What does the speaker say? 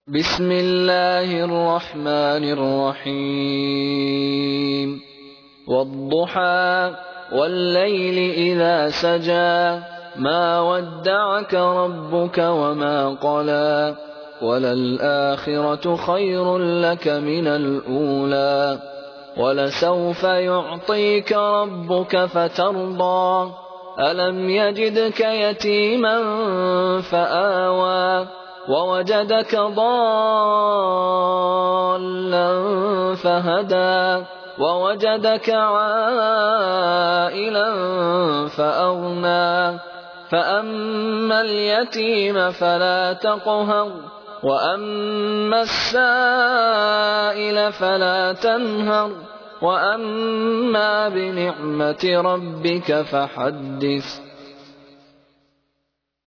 بسم الله الرحمن الرحيم والضحى والليل إذا سجى ما ودعك ربك وما قلى وللآخرة خير لك من الأولى ولسوف يعطيك ربك فترضى ألم يجدك يتيما فآوى ووجدك ضالا فهدى ووجدك عائلا فأغنى فأما اليتيم فلا تقهر وأما السائل فلا تنهر وأما بنعمة ربك فحدث